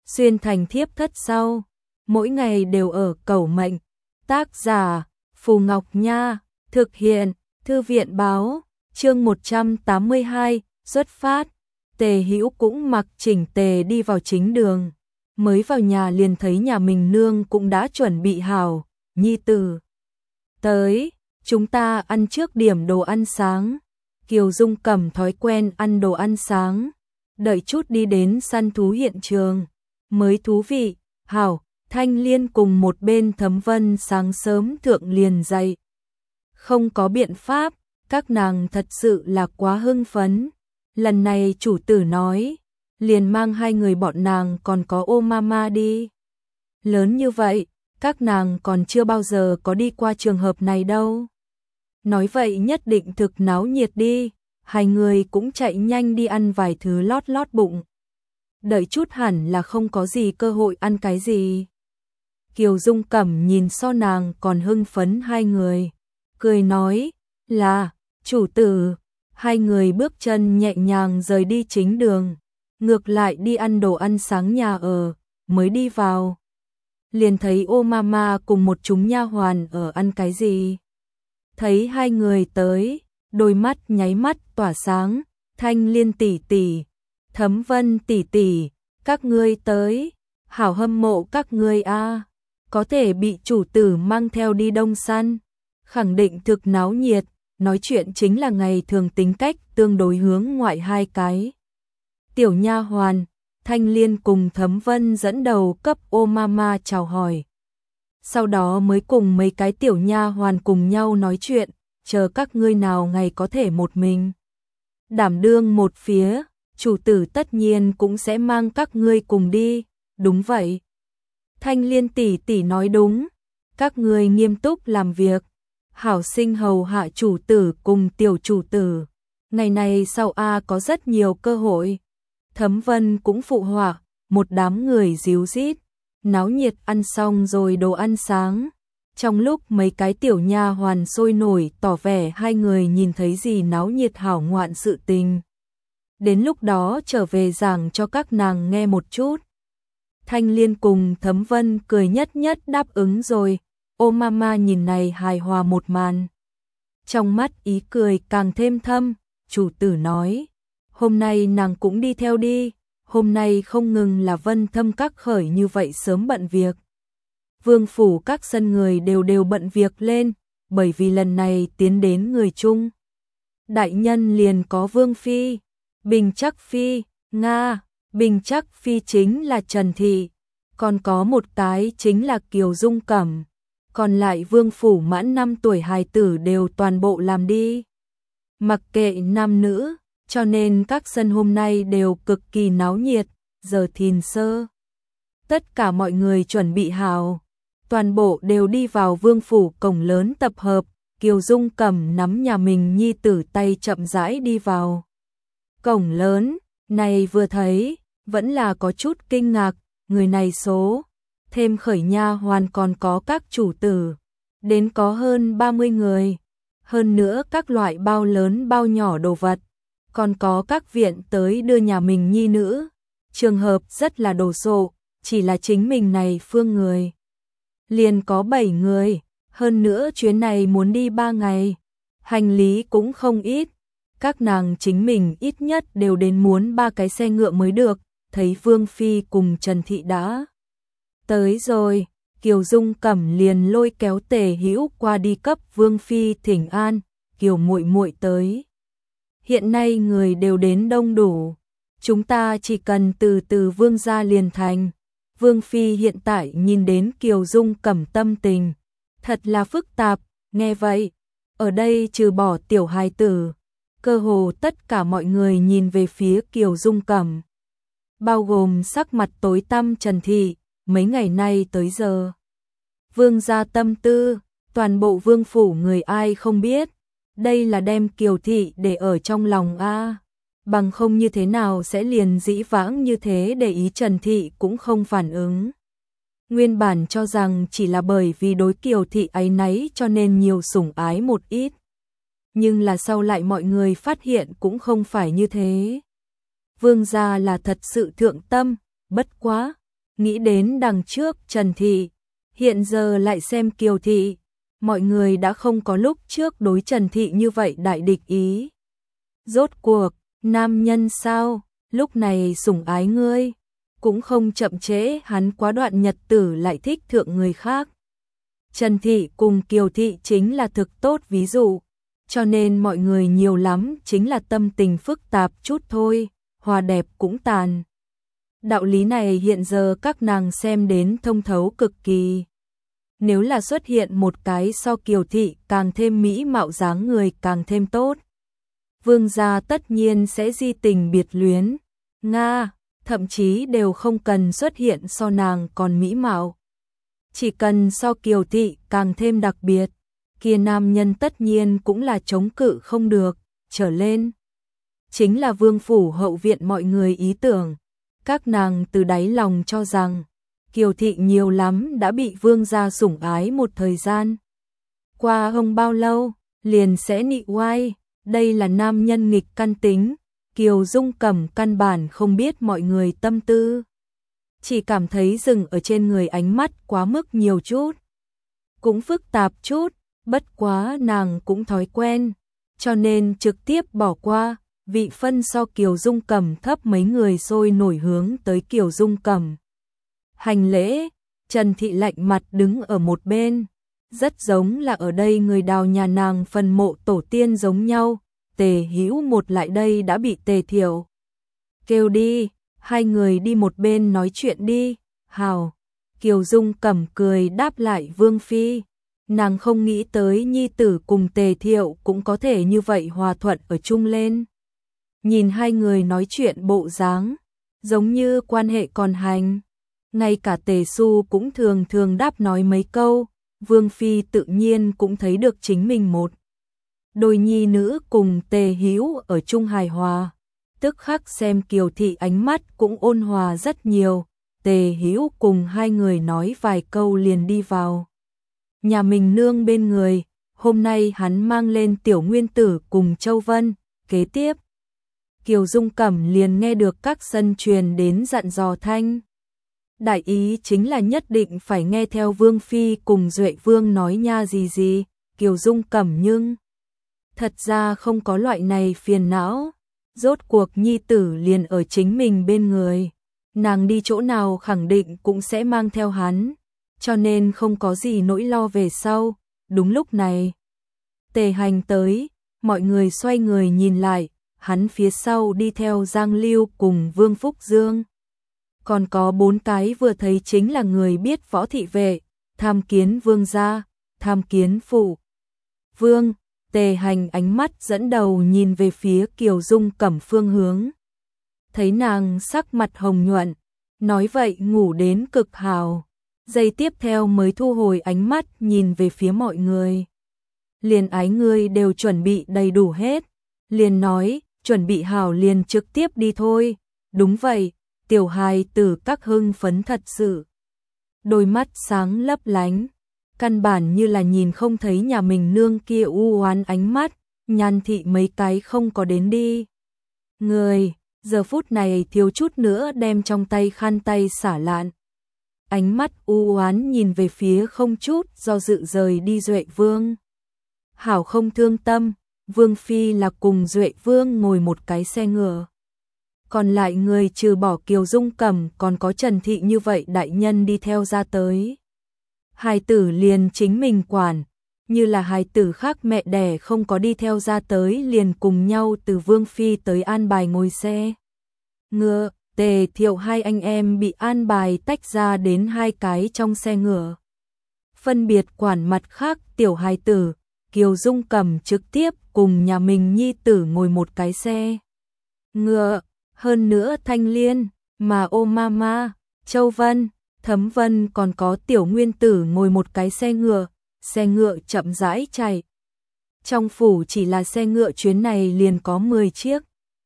xuyên thành thiếp thất sau, mỗi ngày đều ở cẩu mệnh. Tác giả Phù Ngọc Nha, thực hiện Thư viện Báo, chương 182, xuất phát. Tề Hữu cũng mặc chỉnh tề đi vào chính đường, mới vào nhà liền thấy nhà mình nương cũng đã chuẩn bị hảo, nhi tử tới, chúng ta ăn trước điểm đồ ăn sáng. Kiều Dung cầm thói quen ăn đồ ăn sáng, đợi chút đi đến săn thú hiện trường, mới thú vị. Hảo, Thanh Liên cùng một bên Thấm Vân sáng sớm thượng liền dậy. Không có biện pháp, các nàng thật sự là quá hưng phấn. Lần này chủ tử nói, liền mang hai người bọn nàng còn có ô mama đi. Lớn như vậy, các nàng còn chưa bao giờ có đi qua trường hợp này đâu. Nói vậy nhất định thực náo nhiệt đi, hai người cũng chạy nhanh đi ăn vài thứ lót lót bụng. Đợi chút hẳn là không có gì cơ hội ăn cái gì. Kiều Dung Cẩm nhìn so nàng còn hưng phấn hai người, cười nói là, chủ tử. Hai người bước chân nhẹ nhàng rời đi chính đường, ngược lại đi ăn đồ ăn sáng nhà ở, mới đi vào. Liền thấy ô mama cùng một chúng nha hoàn ở ăn cái gì. Thấy hai người tới, đôi mắt nháy mắt tỏa sáng. Thanh Liên tỷ tỷ, Thấm Vân tỷ tỷ, các ngươi tới, hảo hâm mộ các ngươi a. Có thể bị chủ tử mang theo đi đông săn, khẳng định thực náo nhiệt. Nói chuyện chính là ngày thường tính cách tương đối hướng ngoại hai cái tiểu nha hoàn. Thanh Liên cùng Thấm Vân dẫn đầu cấp ô mama chào hỏi, sau đó mới cùng mấy cái tiểu nha hoàn cùng nhau nói chuyện, chờ các ngươi nào ngày có thể một mình đảm đương một phía, chủ tử tất nhiên cũng sẽ mang các ngươi cùng đi. Đúng vậy, Thanh Liên tỷ tỷ nói đúng, các ngươi nghiêm túc làm việc, hảo sinh hầu hạ chủ tử cùng tiểu chủ tử, ngày này sau có rất nhiều cơ hội. Thấm Vân cũng phụ họa, một đám người ríu rít, náo nhiệt ăn xong rồi đồ ăn sáng. Trong lúc mấy cái tiểu nha hoàn sôi nổi tỏ vẻ hai người nhìn thấy gì náo nhiệt hảo ngoạn sự tình, đến lúc đó trở về giảng cho các nàng nghe một chút. Thanh Liên cùng Thấm Vân cười nhất nhất đáp ứng rồi. Ô mama nhìn này hài hòa một màn, trong mắt ý cười càng thêm thâm. Chủ tử nói, hôm nay nàng cũng đi theo đi. Hôm nay không ngừng là Vân Thâm các khởi như vậy sớm bận việc. Vương phủ các sân người đều bận việc lên, bởi vì lần này tiến đến người chung. Đại nhân liền có Vương Phi, Bình Trắc Phi, Nga. Bình Trắc Phi chính là Trần Thị, còn có một cái chính là Kiều Dung Cẩm. Còn lại vương phủ mãn 5 tuổi hài tử đều toàn bộ làm đi. Mặc kệ nam nữ, cho nên các sân hôm nay đều cực kỳ náo nhiệt. Giờ thìn sơ, tất cả mọi người chuẩn bị hào, toàn bộ đều đi vào vương phủ cổng lớn tập hợp. Kiều Dung Cẩm nắm nhà mình nhi tử tay chậm rãi đi vào cổng lớn, này vừa thấy, vẫn là có chút kinh ngạc. Người này số thêm khởi nha hoàn còn có các chủ tử, đến có hơn 30 người. Hơn nữa các loại bao lớn bao nhỏ đồ vật, còn có các viện tới đưa nhà mình nhi nữ. Trường hợp rất là đồ sộ, chỉ là chính mình này phương người liền có 7 người, hơn nữa chuyến này muốn đi 3 ngày, hành lý cũng không ít. Các nàng chính mình ít nhất đều đến muốn 3 cái xe ngựa mới được. Thấy Vương Phi cùng Trần Thị đã tới rồi, Kiều Dung Cẩm liền lôi kéo Tề Hữu qua đi cấp Vương Phi thỉnh an. Kiều muội muội tới, hiện nay người đều đến đông đủ, chúng ta chỉ cần từ từ vương gia liền thành. Vương Phi hiện tại nhìn đến Kiều Dung Cẩm tâm tình thật là phức tạp. Nghe vậy, ở đây trừ bỏ tiểu hài tử, cơ hồ tất cả mọi người nhìn về phía Kiều Dung Cẩm, bao gồm sắc mặt tối tăm Trần Thị. Mấy ngày nay tới giờ, vương gia tâm tư, toàn bộ vương phủ người ai không biết. Đây là đem Kiều Thị để ở trong lòng a, bằng không như thế nào sẽ liền dĩ vãng như thế để ý. Trần Thị cũng không phản ứng, nguyên bản cho rằng chỉ là bởi vì đối Kiều Thị áy náy cho nên nhiều sủng ái một ít, nhưng là sau lại mọi người phát hiện cũng không phải như thế. Vương gia là thật sự thượng tâm, bất quá nghĩ đến đằng trước Trần Thị, hiện giờ lại xem Kiều Thị, mọi người đã không có lúc trước đối Trần Thị như vậy đại địch ý. Rốt cuộc, nam nhân sao, lúc này sủng ái ngươi, cũng không chậm trễ hắn quá đoạn nhật tử lại thích thượng người khác. Trần Thị cùng Kiều Thị chính là thực tốt ví dụ, cho nên mọi người nhiều lắm chính là tâm tình phức tạp chút thôi, hòa đẹp cũng tàn. Đạo lý này hiện giờ các nàng xem đến thông thấu cực kỳ. Nếu là xuất hiện một cái so Kiều Thị càng thêm mỹ mạo dáng người càng thêm tốt, vương gia tất nhiên sẽ di tình biệt luyến. Nga, thậm chí đều không cần xuất hiện so nàng còn mỹ mạo. Chỉ cần so Kiều Thị càng thêm đặc biệt, kia nam nhân tất nhiên cũng là chống cự không được, trở lên. Chính là vương phủ hậu viện mọi người ý tưởng. Các nàng từ đáy lòng cho rằng, Kiều Thị nhiều lắm đã bị vương gia sủng ái một thời gian. Qua không bao lâu, liền sẽ nị oai, đây là nam nhân nghịch căn tính. Kiều Dung Cẩm căn bản không biết mọi người tâm tư, chỉ cảm thấy dừng ở trên người ánh mắt quá mức nhiều chút, cũng phức tạp chút, bất quá nàng cũng thói quen, cho nên trực tiếp bỏ qua. Vị phân so Kiều Dung Cẩm thấp mấy người sôi nổi hướng tới Kiều Dung Cẩm hành lễ. Trần Thị lạnh mặt đứng ở một bên, rất giống là ở đây người đào nhà nàng phần mộ tổ tiên giống nhau. Tề Hữu một lại đây đã bị Tề Thiệu kêu đi, hai người đi một bên nói chuyện đi. Hào. Kiều Dung Cẩm cười đáp lại Vương phi, nàng không nghĩ tới nhi tử cùng Tề Thiệu cũng có thể như vậy hòa thuận ở chung lên. Nhìn hai người nói chuyện bộ dáng, giống như quan hệ còn hành. Ngay cả Tề Xu cũng thường thường đáp nói mấy câu, Vương phi tự nhiên cũng thấy được chính mình một đôi nhi nữ cùng Tề Hữu ở chung hài hòa, tức khắc xem Kiều Thị ánh mắt cũng ôn hòa rất nhiều. Tề Hữu cùng hai người nói vài câu liền đi vào nhà mình nương bên người. Hôm nay hắn mang lên Tiểu Nguyên Tử cùng Châu Vân. Kế tiếp, Kiều Dung Cẩm liền nghe được các sân truyền đến dặn dò thanh. Đại ý chính là nhất định phải nghe theo Vương phi cùng Duệ Vương nói nha gì. Kiều Dung Cẩm nhưng thật ra không có loại này phiền não, rốt cuộc nhi tử liền ở chính mình bên người, nàng đi chỗ nào khẳng định cũng sẽ mang theo hắn, cho nên không có gì nỗi lo về sau. Đúng lúc này, Tề Hành tới, mọi người xoay người nhìn lại, hắn phía sau đi theo Giang Lưu cùng Vương Phúc Dương. Còn có 4 cái vừa thấy chính là người biết võ thị vệ, tham kiến vương gia, tham kiến phụ vương. Tề Hành ánh mắt dẫn đầu nhìn về phía Kiều Dung Cẩm phương hướng. Thấy nàng sắc mặt hồng nhuận, nói vậy ngủ đến cực hào. Giây tiếp theo mới thu hồi ánh mắt nhìn về phía mọi người. Liền ái ngươi đều chuẩn bị đầy đủ hết. Liền nói, chuẩn bị hào liền trực tiếp đi thôi. Đúng vậy, tiểu hài tử các hưng phấn thật sự. Đôi mắt sáng lấp lánh. Căn bản như là nhìn không thấy nhà mình nương kia u oán ánh mắt, Nhan Thị mấy cái không có đến đi. Người, giờ phút này thiếu chút nữa đem trong tay khăn tay xả lạn. Ánh mắt u oán nhìn về phía không chút do dự rời đi Duệ Vương. Hảo không thương tâm, Vương phi là cùng Duệ Vương ngồi một cái xe ngựa. Còn lại người trừ bỏ Kiều Dung Cẩm còn có Trần Thị như vậy đại nhân đi theo ra tới. Hài tử liền chính mình quản, như là hài tử khác mẹ đẻ không có đi theo ra tới liền cùng nhau từ Vương phi tới an bài ngồi xe ngựa. Tề Thiệu hai anh em bị an bài tách ra đến hai cái trong xe ngựa, phân biệt quản mặt khác tiểu hài tử. Kiều Dung Cẩm trực tiếp cùng nhà mình nhi tử ngồi một cái xe ngựa, hơn nữa Thanh Liên, mà ô mama, Châu Vân, Thấm Vân còn có Tiểu Nguyên Tử ngồi một cái xe ngựa chậm rãi chạy. Trong phủ chỉ là xe ngựa chuyến này liền có 10 chiếc.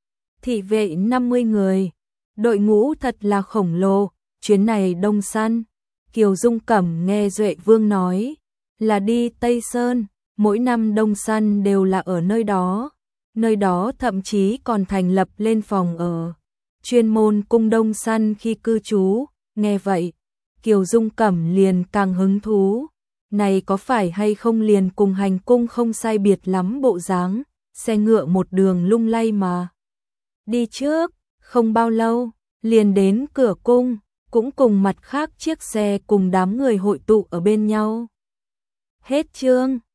Thị vệ 50 người, đội ngũ thật là khổng lồ, chuyến này đông săn. Kiều Dung Cẩm nghe Duệ Vương nói, là đi Tây Sơn, mỗi năm đông săn đều là ở nơi đó thậm chí còn thành lập lên phòng ở chuyên môn cung đông săn khi cư trú. Nghe vậy, Kiều Dung Cẩm liền càng hứng thú. Này có phải hay không liền cùng hành cung không sai biệt lắm bộ dáng, xe ngựa một đường lung lay mà. Đi trước, không bao lâu, liền đến cửa cung, cũng cùng mặt khác chiếc xe cùng đám người hội tụ ở bên nhau. Hết chương.